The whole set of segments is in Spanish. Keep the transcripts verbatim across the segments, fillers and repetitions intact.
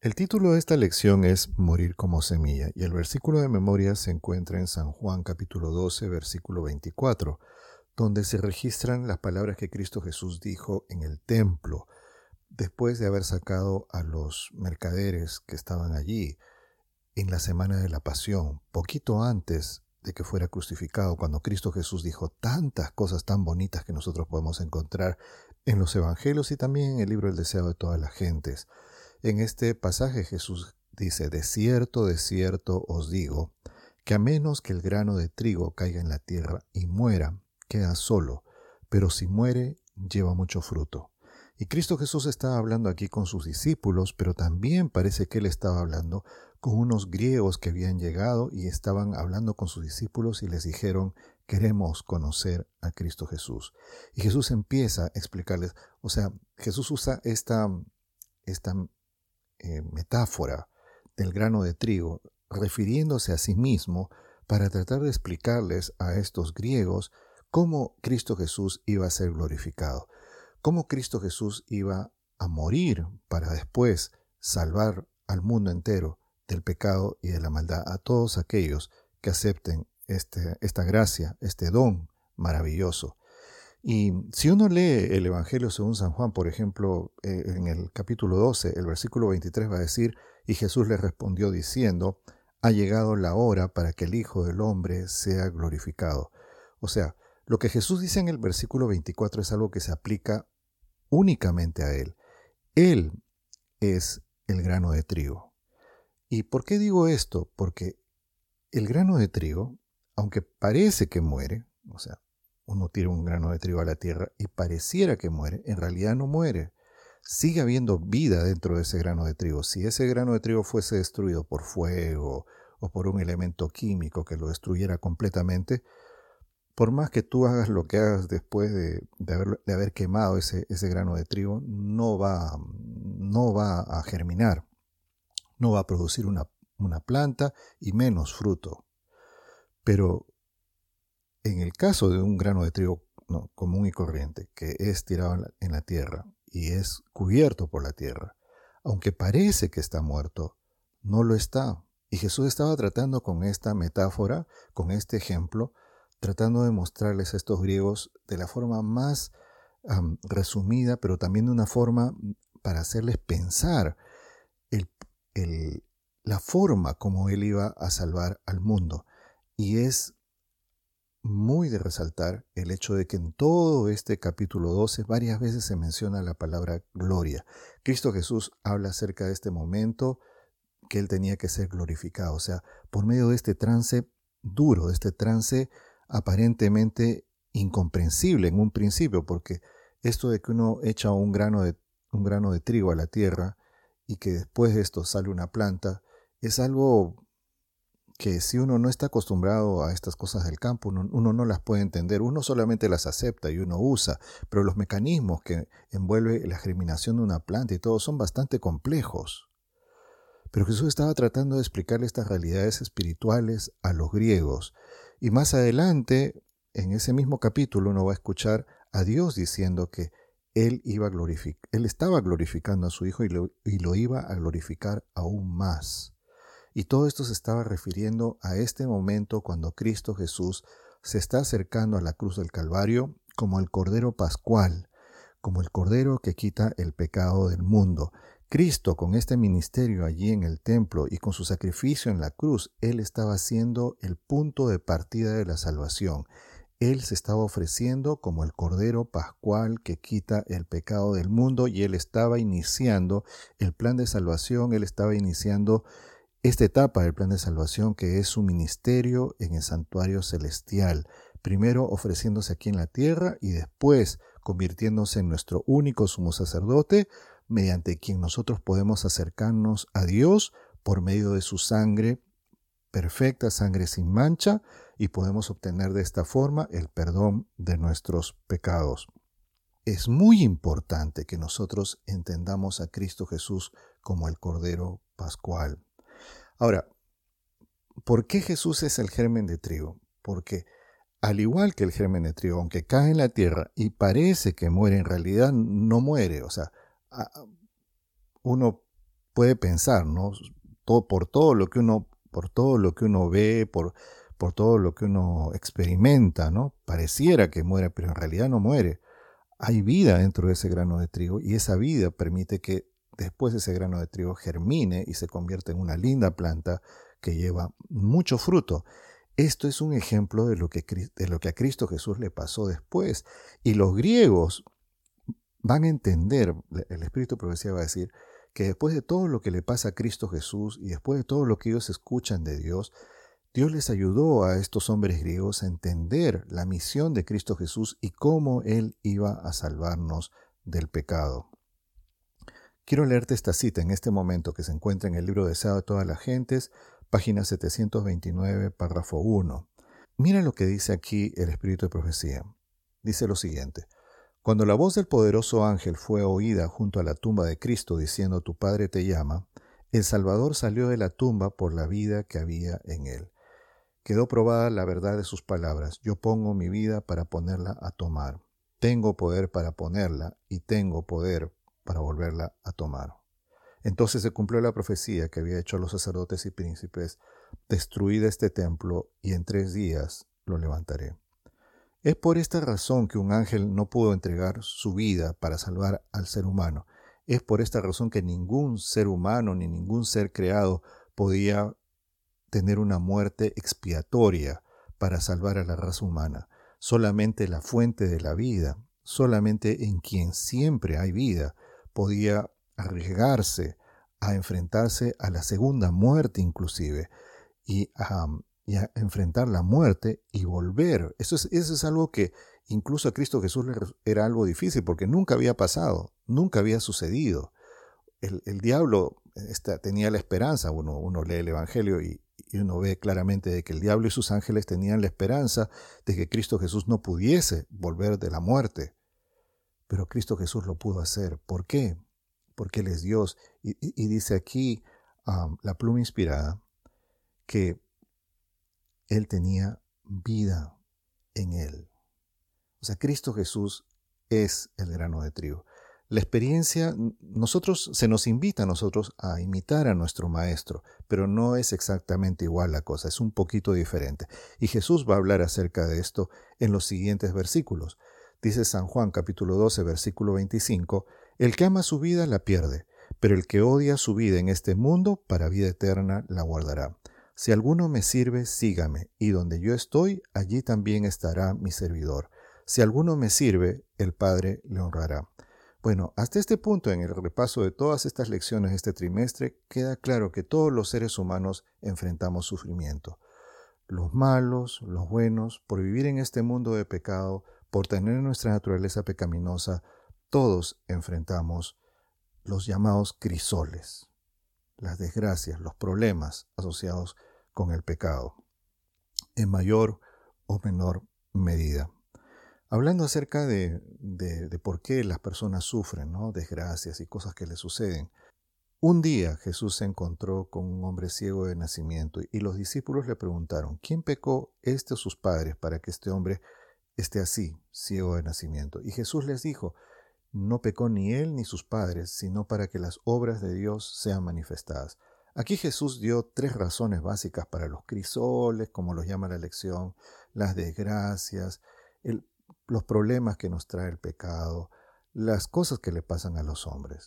El título de esta lección es Morir como semilla y el versículo de memoria se encuentra en San Juan capítulo doce, versículo veinticuatro, donde se registran las palabras que Cristo Jesús dijo en el templo, después de haber sacado a los mercaderes que estaban allí en la semana de la Pasión, poquito antes de que fuera crucificado, cuando Cristo Jesús dijo tantas cosas tan bonitas que nosotros podemos encontrar en los evangelios y también en el libro El deseo de todas las gentes. En este pasaje Jesús dice: de cierto, de cierto os digo, que a menos que el grano de trigo caiga en la tierra y muera, queda solo, pero si muere, lleva mucho fruto. Y Cristo Jesús estaba hablando aquí con sus discípulos, pero también parece que él estaba hablando con unos griegos que habían llegado y estaban hablando con sus discípulos y les dijeron: queremos conocer a Cristo Jesús. Y Jesús empieza a explicarles, o sea, Jesús usa esta, esta eh, metáfora del grano de trigo, refiriéndose a sí mismo para tratar de explicarles a estos griegos cómo Cristo Jesús iba a ser glorificado, cómo Cristo Jesús iba a morir para después salvar al mundo entero del pecado y de la maldad, a todos aquellos que acepten este, esta gracia, este don maravilloso. Y si uno lee el Evangelio según San Juan, por ejemplo, eh, en el capítulo doce, el versículo veintitrés va a decir: y Jesús le respondió diciendo: ha llegado la hora para que el Hijo del Hombre sea glorificado. O sea, lo que Jesús dice en el versículo veinticuatro es algo que se aplica únicamente a Él. Él es el grano de trigo. ¿Y por qué digo esto? Porque el grano de trigo, aunque parece que muere, o sea, uno tira un grano de trigo a la tierra y pareciera que muere, en realidad no muere. Sigue habiendo vida dentro de ese grano de trigo. Si ese grano de trigo fuese destruido por fuego o por un elemento químico que lo destruyera completamente, por más que tú hagas lo que hagas después de, de, haber, de haber quemado ese, ese grano de trigo, no va, no va a germinar, no va a producir una, una planta y menos fruto. Pero en el caso de un grano de trigo no, común y corriente, que es tirado en la, en la tierra y es cubierto por la tierra, aunque parece que está muerto, no lo está. Y Jesús estaba tratando con esta metáfora, con este ejemplo, tratando de mostrarles a estos griegos de la forma más um, resumida, pero también de una forma para hacerles pensar el, el, la forma como Él iba a salvar al mundo. Y es muy de resaltar el hecho de que en todo este capítulo doce varias veces se menciona la palabra gloria. Cristo Jesús habla acerca de este momento que Él tenía que ser glorificado, o sea, por medio de este trance duro, de este trance aparentemente incomprensible en un principio, porque esto de que uno echa un grano de, un grano de trigo a la tierra y que después de esto sale una planta, es algo que si uno no está acostumbrado a estas cosas del campo, uno, uno no las puede entender, uno solamente las acepta y uno usa, pero los mecanismos que envuelve la germinación de una planta y todo son bastante complejos. Pero Jesús estaba tratando de explicarle estas realidades espirituales a los griegos. Y más adelante, en ese mismo capítulo, uno va a escuchar a Dios diciendo que Él, iba a glorific- Él estaba glorificando a su Hijo y lo, y lo iba a glorificar aún más. Y todo esto se estaba refiriendo a este momento cuando Cristo Jesús se está acercando a la cruz del Calvario como el Cordero Pascual, como el Cordero que quita el pecado del mundo. Cristo, con este ministerio allí en el templo y con su sacrificio en la cruz, Él estaba siendo el punto de partida de la salvación. Él se estaba ofreciendo como el Cordero Pascual que quita el pecado del mundo y Él estaba iniciando el plan de salvación, Él estaba iniciando esta etapa del plan de salvación que es su ministerio en el santuario celestial, primero ofreciéndose aquí en la tierra y después convirtiéndose en nuestro único sumo sacerdote, mediante quien nosotros podemos acercarnos a Dios por medio de su sangre perfecta, sangre sin mancha, y podemos obtener de esta forma el perdón de nuestros pecados. Es muy importante que nosotros entendamos a Cristo Jesús como el Cordero Pascual. Ahora, ¿por qué Jesús es el germen de trigo? Porque al igual que el germen de trigo, aunque cae en la tierra y parece que muere, en realidad no muere. O sea, uno puede pensar, ¿no? Todo, por todo lo que uno, por todo lo que uno ve, por, por todo lo que uno experimenta, ¿no? Pareciera que muere, pero en realidad no muere. Hay vida dentro de ese grano de trigo y esa vida permite que después ese grano de trigo germine y se convierta en una linda planta que lleva mucho fruto. Esto es un ejemplo de lo que, de lo que a Cristo Jesús le pasó después. Y los griegos van a entender, el Espíritu de Profecía va a decir, que después de todo lo que le pasa a Cristo Jesús y después de todo lo que ellos escuchan de Dios, Dios les ayudó a estos hombres griegos a entender la misión de Cristo Jesús y cómo Él iba a salvarnos del pecado. Quiero leerte esta cita en este momento que se encuentra en el libro Deseado de todas las gentes, página setecientos veintinueve, párrafo uno. Mira lo que dice aquí el Espíritu de Profecía. Dice lo siguiente: cuando la voz del poderoso ángel fue oída junto a la tumba de Cristo diciendo tu Padre te llama, el Salvador salió de la tumba por la vida que había en él. Quedó probada la verdad de sus palabras. Yo pongo mi vida para ponerla a tomar. Tengo poder para ponerla y tengo poder para volverla a tomar. Entonces se cumplió la profecía que había hecho a los sacerdotes y príncipes: destruid este templo y en tres días lo levantaré. Es por esta razón que un ángel no pudo entregar su vida para salvar al ser humano. Es por esta razón que ningún ser humano ni ningún ser creado podía tener una muerte expiatoria para salvar a la raza humana. Solamente la fuente de la vida, solamente en quien siempre hay vida, podía arriesgarse a enfrentarse a la segunda muerte inclusive y a, y a enfrentar la muerte y volver. Eso es, eso es algo que incluso a Cristo Jesús le era algo difícil porque nunca había pasado, nunca había sucedido. El, el diablo esta, tenía la esperanza, uno, uno lee el Evangelio y, y uno ve claramente de que el diablo y sus ángeles tenían la esperanza de que Cristo Jesús no pudiese volver de la muerte. Pero Cristo Jesús lo pudo hacer. ¿Por qué? Porque Él es Dios. Y, y, y dice aquí um, la pluma inspirada que Él tenía vida en Él. O sea, Cristo Jesús es el grano de trigo. La experiencia, nosotros se nos invita a nosotros a imitar a nuestro maestro, pero no es exactamente igual la cosa, es un poquito diferente. Y Jesús va a hablar acerca de esto en los siguientes versículos. Dice San Juan capítulo doce, versículo veinticinco, el que ama su vida la pierde, pero el que odia su vida en este mundo, para vida eterna la guardará. Si alguno me sirve, sígame, y donde yo estoy, allí también estará mi servidor. Si alguno me sirve, el Padre le honrará. Bueno, hasta este punto en el repaso de todas estas lecciones de este trimestre, queda claro que todos los seres humanos enfrentamos sufrimiento. Los malos, los buenos, por vivir en este mundo de pecado, por tener nuestra naturaleza pecaminosa, todos enfrentamos los llamados crisoles, las desgracias, los problemas asociados con el pecado, en mayor o menor medida. Hablando acerca de, de, de por qué las personas sufren, ¿no? Desgracias y cosas que les suceden. Un día Jesús se encontró con un hombre ciego de nacimiento y los discípulos le preguntaron, ¿quién pecó, este o sus padres, para que este hombre esté así, ciego de nacimiento? Y Jesús les dijo, no pecó ni él ni sus padres, sino para que las obras de Dios sean manifestadas. Aquí Jesús dio tres razones básicas para los crisoles, como los llama la lección, las desgracias, el los problemas que nos trae el pecado, las cosas que le pasan a los hombres.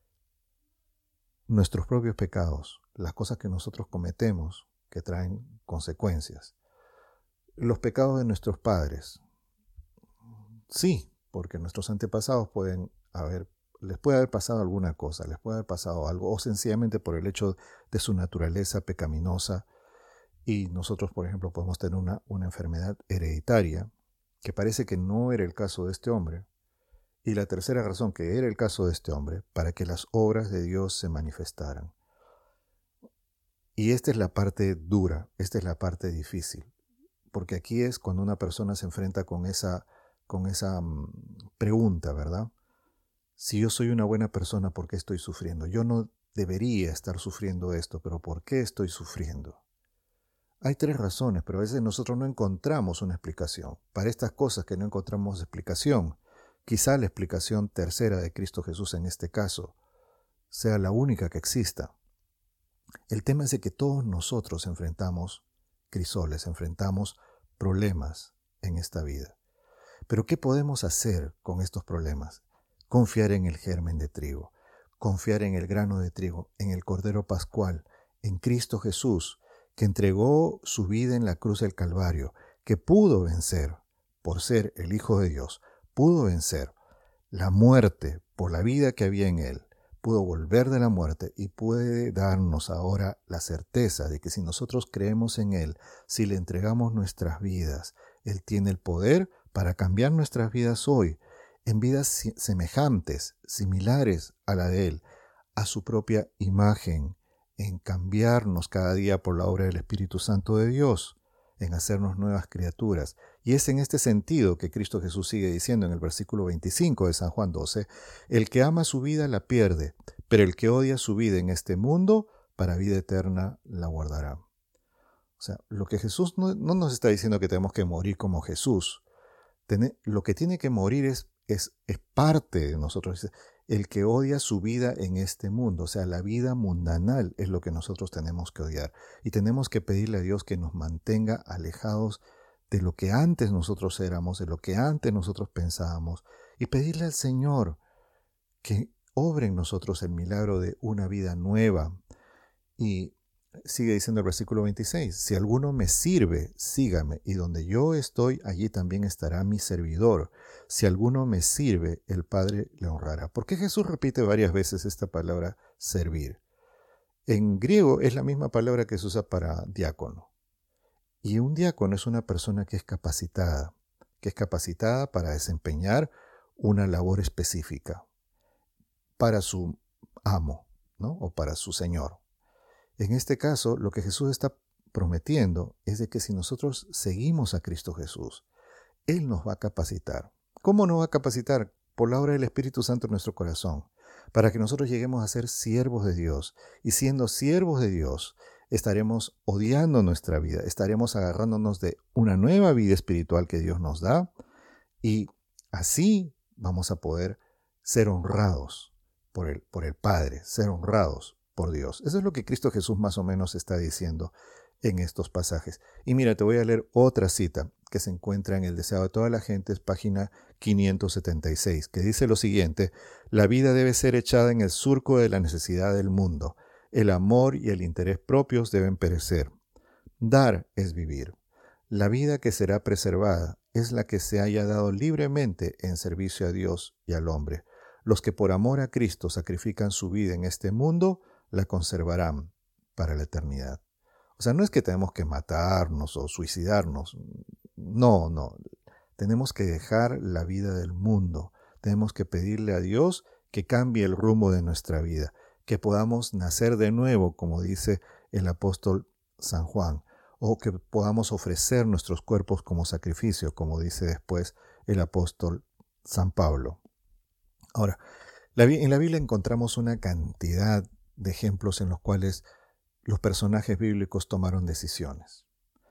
Nuestros propios pecados, las cosas que nosotros cometemos que traen consecuencias. Los pecados de nuestros padres. Sí, porque nuestros antepasados pueden haber, les puede haber pasado alguna cosa, les puede haber pasado algo, o sencillamente por el hecho de su naturaleza pecaminosa. Y nosotros, por ejemplo, podemos tener una, una enfermedad hereditaria, que parece que no era el caso de este hombre, y la tercera razón, que era el caso de este hombre, para que las obras de Dios se manifestaran. Y esta es la parte dura, esta es la parte difícil, porque aquí es cuando una persona se enfrenta con esa, con esa um, pregunta, ¿verdad? Si yo soy una buena persona, ¿por qué estoy sufriendo? Yo no debería estar sufriendo esto, pero ¿por qué estoy sufriendo? Hay tres razones, pero a veces nosotros no encontramos una explicación. Para estas cosas que no encontramos explicación, quizá la explicación tercera de Cristo Jesús en este caso sea la única que exista. El tema es de que todos nosotros enfrentamos crisoles, enfrentamos problemas en esta vida. Pero ¿qué podemos hacer con estos problemas? Confiar en el germen de trigo, confiar en el grano de trigo, en el Cordero Pascual, en Cristo Jesús, que entregó su vida en la cruz del Calvario, que pudo vencer, por ser el Hijo de Dios, pudo vencer la muerte por la vida que había en Él, pudo volver de la muerte y puede darnos ahora la certeza de que si nosotros creemos en Él, si le entregamos nuestras vidas, Él tiene el poder para cambiar nuestras vidas hoy, en vidas semejantes, similares a la de Él, a su propia imagen, en cambiarnos cada día por la obra del Espíritu Santo de Dios, en hacernos nuevas criaturas. Y es en este sentido que Cristo Jesús sigue diciendo en el versículo veinticinco de San Juan doce, el que ama su vida la pierde, pero el que odia su vida en este mundo, para vida eterna la guardará. O sea, lo que Jesús no, no nos está diciendo que tenemos que morir como Jesús. Ten, lo que tiene que morir es, es, es parte de nosotros. El que odia su vida en este mundo, o sea, la vida mundanal es lo que nosotros tenemos que odiar. Y tenemos que pedirle a Dios que nos mantenga alejados de lo que antes nosotros éramos, de lo que antes nosotros pensábamos. Y pedirle al Señor que obre en nosotros el milagro de una vida nueva. Y sigue diciendo el versículo veintiséis, si alguno me sirve, sígame, y donde yo estoy, allí también estará mi servidor. Si alguno me sirve, el Padre le honrará. ¿Por qué Jesús repite varias veces esta palabra servir? En griego es la misma palabra que se usa para diácono. Y un diácono es una persona que es capacitada, que es capacitada para desempeñar una labor específica para su amo, ¿no? O para su señor. En este caso, lo que Jesús está prometiendo es de que si nosotros seguimos a Cristo Jesús, Él nos va a capacitar. ¿Cómo nos va a capacitar? Por la obra del Espíritu Santo en nuestro corazón, para que nosotros lleguemos a ser siervos de Dios. Y siendo siervos de Dios, estaremos odiando nuestra vida, estaremos agarrándonos de una nueva vida espiritual que Dios nos da, y así vamos a poder ser honrados por el, por el Padre, ser honrados por Dios. Eso es lo que Cristo Jesús más o menos está diciendo en estos pasajes. Y mira, te voy a leer otra cita que se encuentra en El Deseo de toda la gente, es página quinientos setenta y seis, que dice lo siguiente: la vida debe ser echada en el surco de la necesidad del mundo. El amor y el interés propios deben perecer. Dar es vivir. La vida que será preservada es la que se haya dado libremente en servicio a Dios y al hombre. Los que por amor a Cristo sacrifican su vida en este mundo, la conservarán para la eternidad. O sea, no es que tenemos que matarnos o suicidarnos. No, no. Tenemos que dejar la vida del mundo. Tenemos que pedirle a Dios que cambie el rumbo de nuestra vida, que podamos nacer de nuevo, como dice el apóstol San Juan, o que podamos ofrecer nuestros cuerpos como sacrificio, como dice después el apóstol San Pablo. Ahora, en la Biblia encontramos una cantidad de ejemplos en los cuales los personajes bíblicos tomaron decisiones.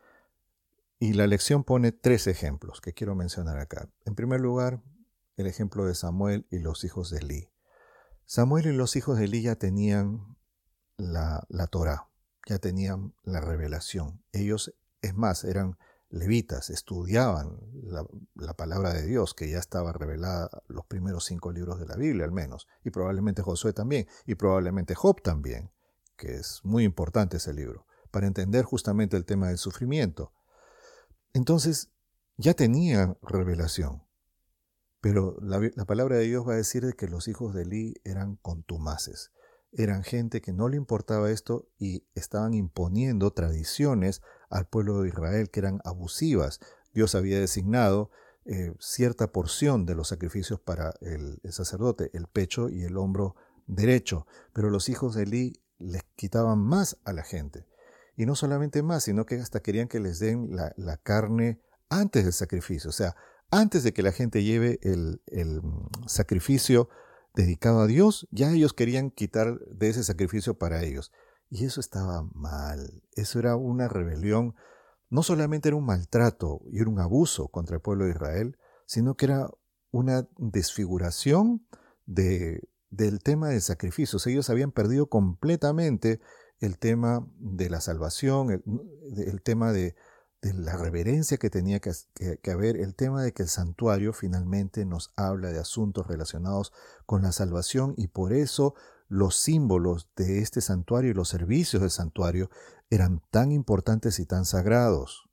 Y la lección pone tres ejemplos que quiero mencionar acá. En primer lugar, el ejemplo de Samuel y los hijos de Elí. Samuel y los hijos de Elí ya tenían la, la Torá, ya tenían la revelación. Ellos, es más, eran levitas, estudiaban la, la palabra de Dios, que ya estaba revelada los primeros cinco libros de la Biblia al menos, y probablemente Josué también, y probablemente Job también, que es muy importante ese libro, para entender justamente el tema del sufrimiento. Entonces, ya tenían revelación, pero la, la palabra de Dios va a decir de que los hijos de Elí eran contumaces, eran gente que no le importaba esto y estaban imponiendo tradiciones al pueblo de Israel que eran abusivas. Dios había designado eh, cierta porción de los sacrificios para el, el sacerdote, el pecho y el hombro derecho, pero los hijos de Elí les quitaban más a la gente. Y no solamente más, sino que hasta querían que les den la, la carne antes del sacrificio. O sea, antes de que la gente lleve el, el sacrificio dedicado a Dios, ya ellos querían quitar de ese sacrificio para ellos. Y eso estaba mal. Eso era una rebelión. No solamente era un maltrato y era un abuso contra el pueblo de Israel, sino que era una desfiguración de, del tema del sacrificio. O sea, ellos habían perdido completamente el tema de la salvación, el, el tema de, de la reverencia que tenía que, que, que haber, el tema de que el santuario finalmente nos habla de asuntos relacionados con la salvación, y por eso los símbolos de este santuario y los servicios del santuario eran tan importantes y tan sagrados.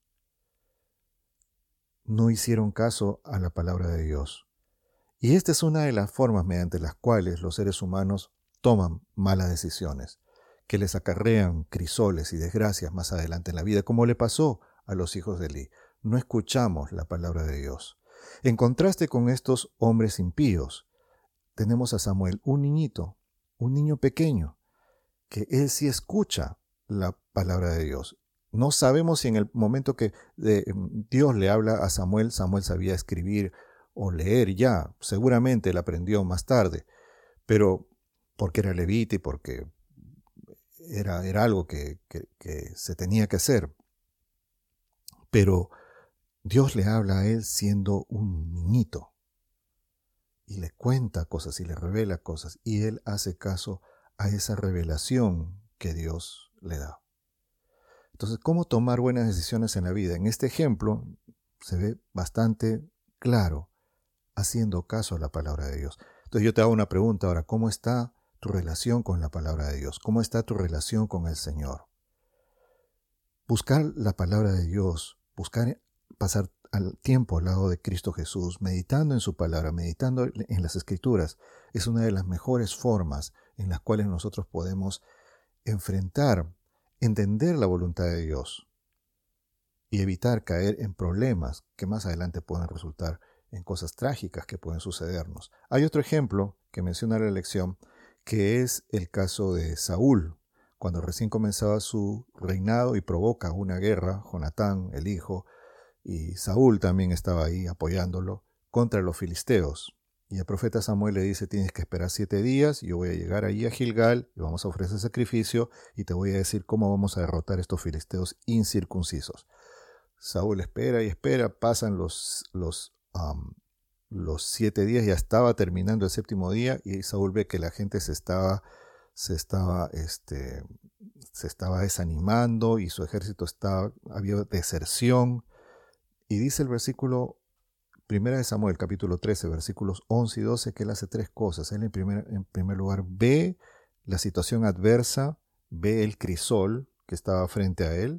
No hicieron caso a la palabra de Dios. Y esta es una de las formas mediante las cuales los seres humanos toman malas decisiones, que les acarrean crisoles y desgracias más adelante en la vida, como le pasó a los hijos de Elí. No escuchamos la palabra de Dios. En contraste con estos hombres impíos, tenemos a Samuel, un niñito, un niño pequeño, que él sí escucha la palabra de Dios. No sabemos si en el momento que eh, Dios le habla a Samuel, Samuel sabía escribir o leer ya. Seguramente él aprendió más tarde, pero porque era levita y porque era, era algo que, que, que se tenía que hacer. Pero Dios le habla a él siendo un niñito y le cuenta cosas y le revela cosas, y él hace caso a esa revelación que Dios le da. Entonces, ¿cómo tomar buenas decisiones en la vida? En este ejemplo se ve bastante claro, haciendo caso a la palabra de Dios. Entonces yo te hago una pregunta ahora: ¿cómo está tu relación con la palabra de Dios? ¿Cómo está tu relación con el Señor? Buscar la palabra de Dios, buscar pasar al tiempo al lado de Cristo Jesús, meditando en su palabra, meditando en las Escrituras, es una de las mejores formas en las cuales nosotros podemos enfrentar, entender la voluntad de Dios y evitar caer en problemas que más adelante pueden resultar en cosas trágicas que pueden sucedernos. Hay otro ejemplo que menciona la lección, que es el caso de Saúl, cuando recién comenzaba su reinado y provoca una guerra, Jonatán, el hijo, y Saúl también estaba ahí apoyándolo, contra los filisteos. Y el profeta Samuel le dice: tienes que esperar siete días, yo voy a llegar ahí a Gilgal, y vamos a ofrecer sacrificio, y te voy a decir cómo vamos a derrotar a estos filisteos incircuncisos. Saúl espera y espera, pasan los, los, um, los siete días, ya estaba terminando el séptimo día, y Saúl ve que la gente se estaba, se estaba, este, se estaba desanimando, y su ejército estaba, había deserción. Y dice el versículo Primera de Samuel, capítulo trece, versículos once y doce, que él hace tres cosas. Él en primer, en primer lugar ve la situación adversa, ve el crisol que estaba frente a él,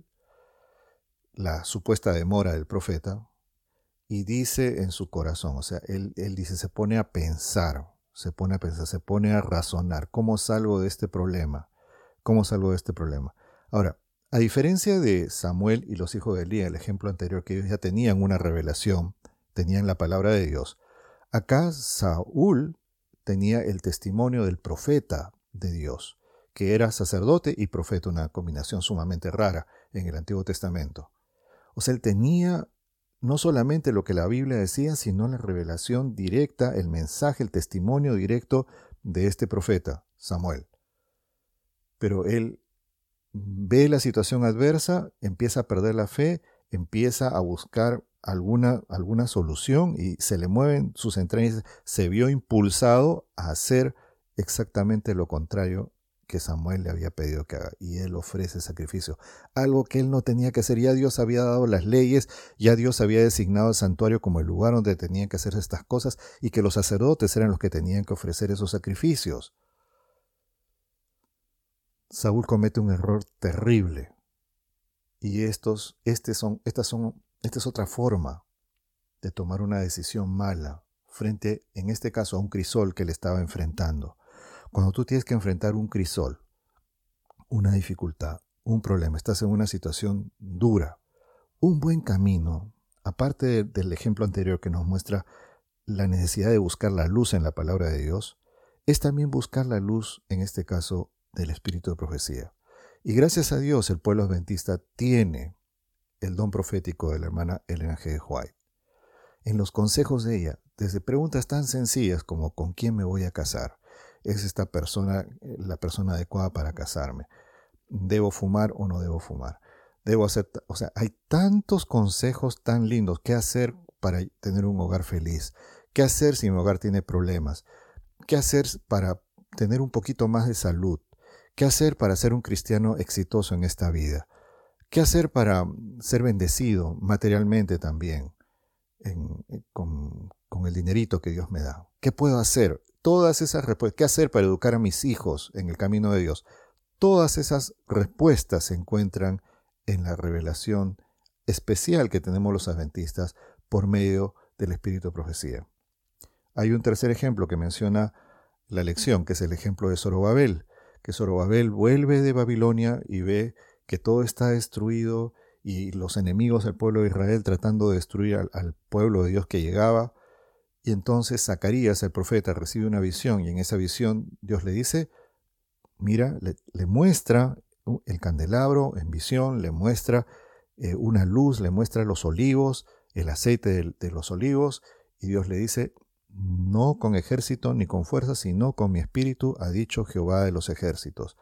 la supuesta demora del profeta, y dice en su corazón, o sea, él, él dice, se pone a pensar, se pone a pensar, se pone a razonar, ¿cómo salgo de este problema? ¿Cómo salgo de este problema? Ahora, a diferencia de Samuel y los hijos de Elí, el ejemplo anterior, que ellos ya tenían una revelación, tenían la palabra de Dios, acá Saúl tenía el testimonio del profeta de Dios, que era sacerdote y profeta, una combinación sumamente rara en el Antiguo Testamento. O sea, él tenía no solamente lo que la Biblia decía, sino la revelación directa, el mensaje, el testimonio directo de este profeta, Samuel. Pero él ve la situación adversa, empieza a perder la fe, empieza a buscar alguna, alguna solución y se le mueven sus entrañas, se vio impulsado a hacer exactamente lo contrario que Samuel le había pedido que haga, y él ofrece sacrificio, algo que él no tenía que hacer. Ya Dios había dado las leyes, ya Dios había designado el santuario como el lugar donde tenían que hacer estas cosas, y que los sacerdotes eran los que tenían que ofrecer esos sacrificios. Saúl comete un error terrible, y estos, este son, estas son, esta es otra forma de tomar una decisión mala frente, en este caso, a un crisol que le estaba enfrentando. Cuando tú tienes que enfrentar un crisol, una dificultad, un problema, estás en una situación dura, un buen camino, aparte de, del ejemplo anterior que nos muestra la necesidad de buscar la luz en la palabra de Dios, es también buscar la luz, en este caso, del espíritu de profecía. Y gracias a Dios el pueblo adventista tiene el don profético de la hermana Ellen G. White. En los consejos de ella, desde preguntas tan sencillas como ¿con quién me voy a casar? ¿Es esta persona la persona adecuada para casarme? ¿Debo fumar o no debo fumar? ¿Debo hacer? O sea, hay tantos consejos tan lindos. ¿Qué hacer para tener un hogar feliz? ¿Qué hacer si mi hogar tiene problemas? ¿Qué hacer para tener un poquito más de salud? ¿Qué hacer para ser un cristiano exitoso en esta vida? ¿Qué hacer para ser bendecido materialmente también en, en, con, con el dinerito que Dios me da? ¿Qué puedo hacer? Todas esas respuestas. ¿Qué hacer para educar a mis hijos en el camino de Dios? Todas esas respuestas se encuentran en la revelación especial que tenemos los adventistas por medio del Espíritu de Profecía. Hay un tercer ejemplo que menciona la lección, que es el ejemplo de Zorobabel, que Zorobabel vuelve de Babilonia y ve que todo está destruido y los enemigos del pueblo de Israel tratando de destruir al, al pueblo de Dios que llegaba. Y entonces Zacarías, el profeta, recibe una visión y en esa visión Dios le dice, mira, le, le muestra el candelabro en visión, le muestra eh, una luz, le muestra los olivos, el aceite de, de los olivos, y Dios le dice, no con ejército ni con fuerza, sino con mi espíritu, ha dicho Jehová de los ejércitos.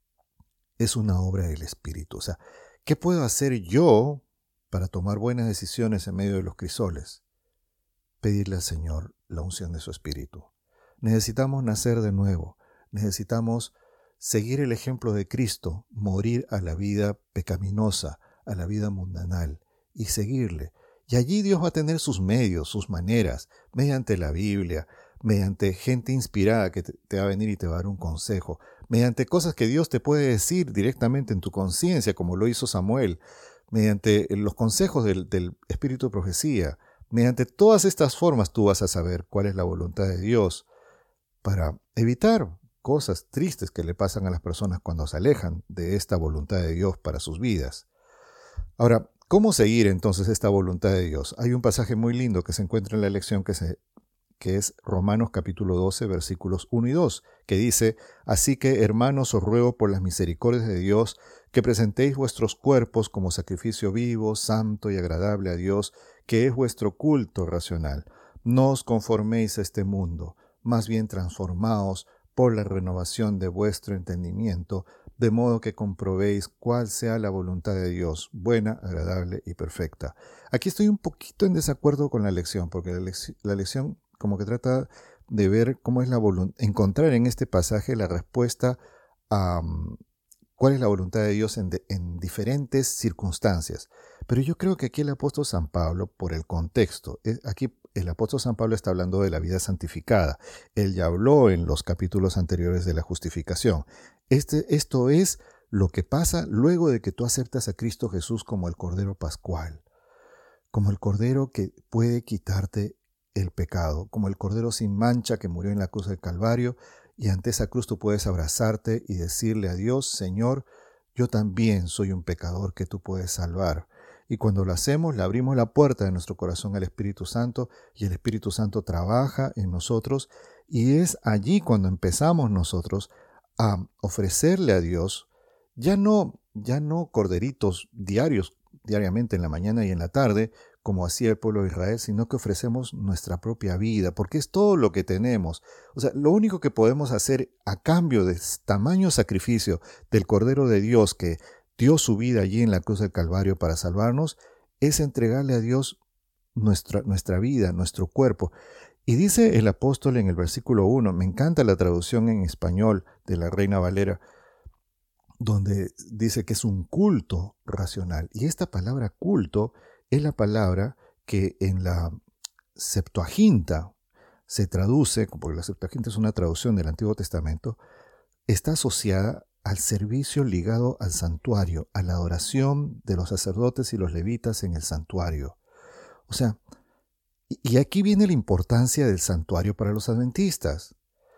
Es una obra del Espíritu. O sea, ¿qué puedo hacer yo para tomar buenas decisiones en medio de los crisoles? Pedirle al Señor la unción de su Espíritu. Necesitamos nacer de nuevo. Necesitamos seguir el ejemplo de Cristo, morir a la vida pecaminosa, a la vida mundanal, y seguirle. Y allí Dios va a tener sus medios, sus maneras, mediante la Biblia, mediante gente inspirada que te, te va a venir y te va a dar un consejo, mediante cosas que Dios te puede decir directamente en tu conciencia, como lo hizo Samuel, mediante los consejos del, del Espíritu de Profecía. Mediante todas estas formas tú vas a saber cuál es la voluntad de Dios para evitar cosas tristes que le pasan a las personas cuando se alejan de esta voluntad de Dios para sus vidas. Ahora, ¿cómo seguir entonces esta voluntad de Dios? Hay un pasaje muy lindo que se encuentra en la lección que, se, que es Romanos capítulo doce, versículos uno y dos, que dice, así que, hermanos, os ruego por las misericordias de Dios que presentéis vuestros cuerpos como sacrificio vivo, santo y agradable a Dios, que es vuestro culto racional. No os conforméis a este mundo, más bien transformaos por la renovación de vuestro entendimiento, de modo que comprobéis cuál sea la voluntad de Dios, buena, agradable y perfecta. Aquí estoy un poquito en desacuerdo con la lección, porque la, lec- la lección como que trata de ver cómo es la voluntad, encontrar en este pasaje la respuesta a um, cuál es la voluntad de Dios en, de, en diferentes circunstancias. Pero yo creo que aquí el apóstol San Pablo, por el contexto, es, aquí el apóstol San Pablo está hablando de la vida santificada. Él ya habló en los capítulos anteriores de la justificación. Este, esto es lo que pasa luego de que tú aceptas a Cristo Jesús como el Cordero Pascual, como el Cordero que puede quitarte el pecado, como el Cordero sin mancha que murió en la cruz del Calvario, y ante esa cruz tú puedes abrazarte y decirle a Dios, Señor, yo también soy un pecador que tú puedes salvar. Y cuando lo hacemos, le abrimos la puerta de nuestro corazón al Espíritu Santo y el Espíritu Santo trabaja en nosotros y es allí cuando empezamos nosotros a ofrecerle a Dios ya no, ya no corderitos diarios, diariamente en la mañana y en la tarde, como hacía el pueblo de Israel, sino que ofrecemos nuestra propia vida, porque es todo lo que tenemos. O sea, lo único que podemos hacer a cambio de tamaño sacrificio del Cordero de Dios que dio su vida allí en la cruz del Calvario para salvarnos, es entregarle a Dios nuestra, nuestra vida, nuestro cuerpo. Y dice el apóstol en el versículo uno, me encanta la traducción en español de la Reina Valera, donde dice que es un culto racional. Y esta palabra culto es la palabra que en la Septuaginta se traduce, porque la Septuaginta es una traducción del Antiguo Testamento, está asociada al servicio ligado al santuario, a la adoración de los sacerdotes y los levitas en el santuario. O sea, y aquí viene la importancia del santuario para los adventistas.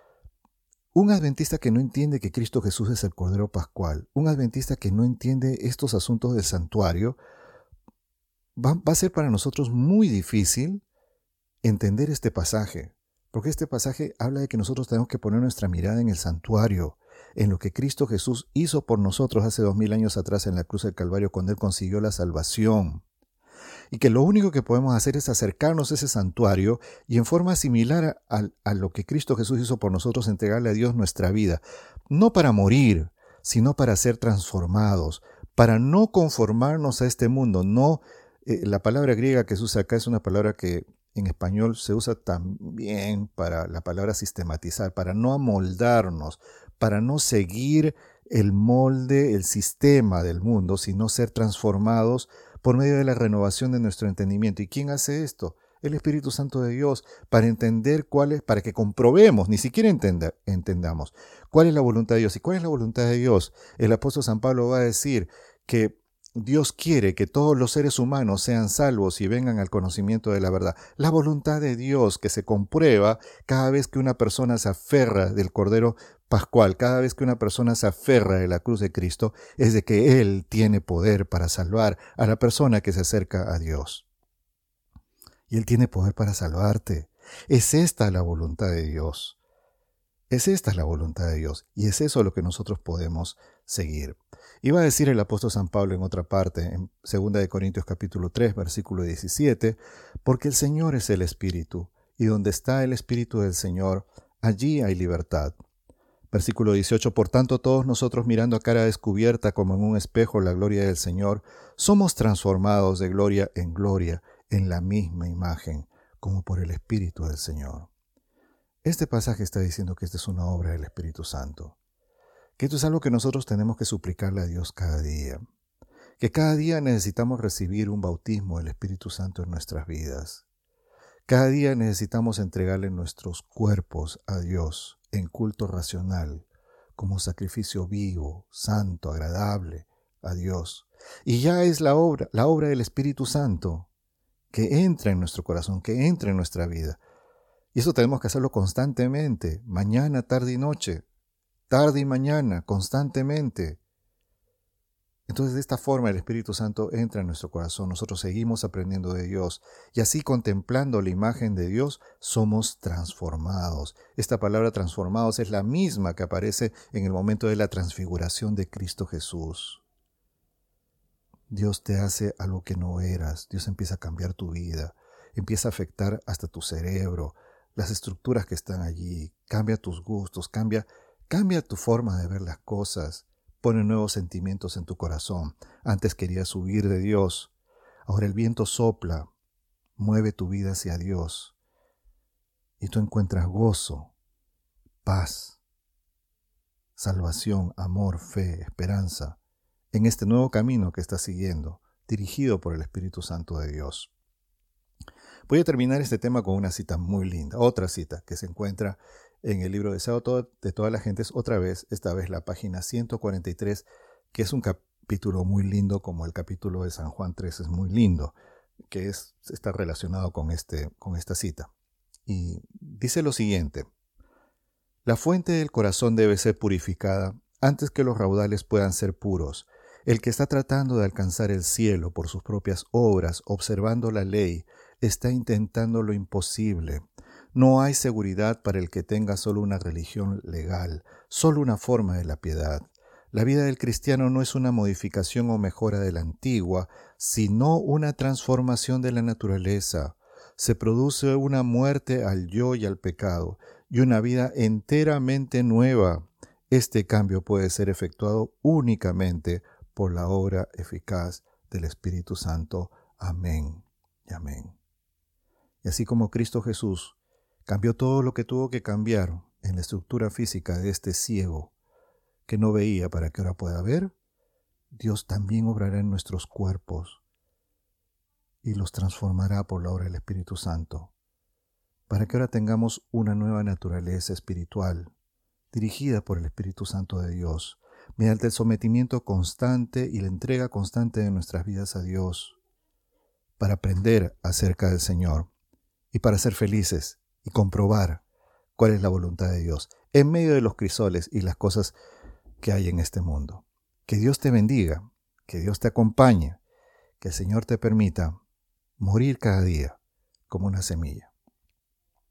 Un adventista que no entiende que Cristo Jesús es el Cordero Pascual, un adventista que no entiende estos asuntos del santuario, va, va a ser para nosotros muy difícil entender este pasaje, porque este pasaje habla de que nosotros tenemos que poner nuestra mirada en el santuario, en lo que Cristo Jesús hizo por nosotros hace dos mil años atrás en la cruz del Calvario, cuando Él consiguió la salvación. Y que lo único que podemos hacer es acercarnos a ese santuario y en forma similar a, a, a lo que Cristo Jesús hizo por nosotros, entregarle a Dios nuestra vida, no para morir, sino para ser transformados, para no conformarnos a este mundo. No, eh, la palabra griega que se usa acá es una palabra que en español se usa también para la palabra sistematizar, para no amoldarnos, para no seguir el molde, el sistema del mundo, sino ser transformados por medio de la renovación de nuestro entendimiento. ¿Y quién hace esto? El Espíritu Santo de Dios, para entender cuál es, para que comprobemos, ni siquiera entenda, entendamos, cuál es la voluntad de Dios. ¿Y cuál es la voluntad de Dios? El apóstol San Pablo va a decir que Dios quiere que todos los seres humanos sean salvos y vengan al conocimiento de la verdad. La voluntad de Dios que se comprueba cada vez que una persona se aferra del Cordero Pascual, cada vez que una persona se aferra de la cruz de Cristo, es de que Él tiene poder para salvar a la persona que se acerca a Dios. Y Él tiene poder para salvarte. Es esta la voluntad de Dios. Es esta la voluntad de Dios. Y es eso lo que nosotros podemos seguir. Iba a decir el apóstol San Pablo en otra parte, en segunda de Corintios capítulo tres, versículo diecisiete, porque el Señor es el Espíritu, y donde está el Espíritu del Señor, allí hay libertad. Versículo dieciocho, por tanto todos nosotros mirando a cara descubierta como en un espejo la gloria del Señor, somos transformados de gloria en gloria, en la misma imagen, como por el Espíritu del Señor. Este pasaje está diciendo que esta es una obra del Espíritu Santo, que esto es algo que nosotros tenemos que suplicarle a Dios cada día, que cada día necesitamos recibir un bautismo del Espíritu Santo en nuestras vidas. Cada día necesitamos entregarle nuestros cuerpos a Dios en culto racional, como sacrificio vivo, santo, agradable a Dios. Y ya es la obra, la obra del Espíritu Santo que entra en nuestro corazón, que entra en nuestra vida. Y eso tenemos que hacerlo constantemente, mañana, tarde y noche, tarde y mañana, constantemente. Entonces, de esta forma el Espíritu Santo entra en nuestro corazón, nosotros seguimos aprendiendo de Dios y así contemplando la imagen de Dios somos transformados. Esta palabra transformados es la misma que aparece en el momento de la transfiguración de Cristo Jesús. Dios te hace algo que no eras, Dios empieza a cambiar tu vida, empieza a afectar hasta tu cerebro, las estructuras que están allí, cambia tus gustos, cambia, cambia tu forma de ver las cosas. Pone nuevos sentimientos en tu corazón. Antes querías huir de Dios. Ahora el viento sopla, mueve tu vida hacia Dios. Y tú encuentras gozo, paz, salvación, amor, fe, esperanza en este nuevo camino que estás siguiendo, dirigido por el Espíritu Santo de Dios. Voy a terminar este tema con una cita muy linda, otra cita que se encuentra en el libro Deseado de todas las gentes, otra vez, esta vez la página ciento cuarenta y tres, que es un capítulo muy lindo, como el capítulo de San Juan tres es muy lindo, que es, está relacionado con, este, con esta cita. Y dice lo siguiente: la fuente del corazón debe ser purificada antes que los raudales puedan ser puros. El que está tratando de alcanzar el cielo por sus propias obras, observando la ley, está intentando lo imposible. No hay seguridad para el que tenga solo una religión legal, solo una forma de la piedad. La vida del cristiano no es una modificación o mejora de la antigua, sino una transformación de la naturaleza. Se produce una muerte al yo y al pecado, y una vida enteramente nueva. Este cambio puede ser efectuado únicamente por la obra eficaz del Espíritu Santo. Amén y amén. Y así como Cristo Jesús cambió todo lo que tuvo que cambiar en la estructura física de este ciego que no veía para que ahora pueda ver, Dios también obrará en nuestros cuerpos y los transformará por la obra del Espíritu Santo, para que ahora tengamos una nueva naturaleza espiritual, dirigida por el Espíritu Santo de Dios, mediante el sometimiento constante y la entrega constante de nuestras vidas a Dios, para aprender acerca del Señor y para ser felices y comprobar cuál es la voluntad de Dios en medio de los crisoles y las cosas que hay en este mundo. Que Dios te bendiga, que Dios te acompañe, que el Señor te permita morir cada día como una semilla.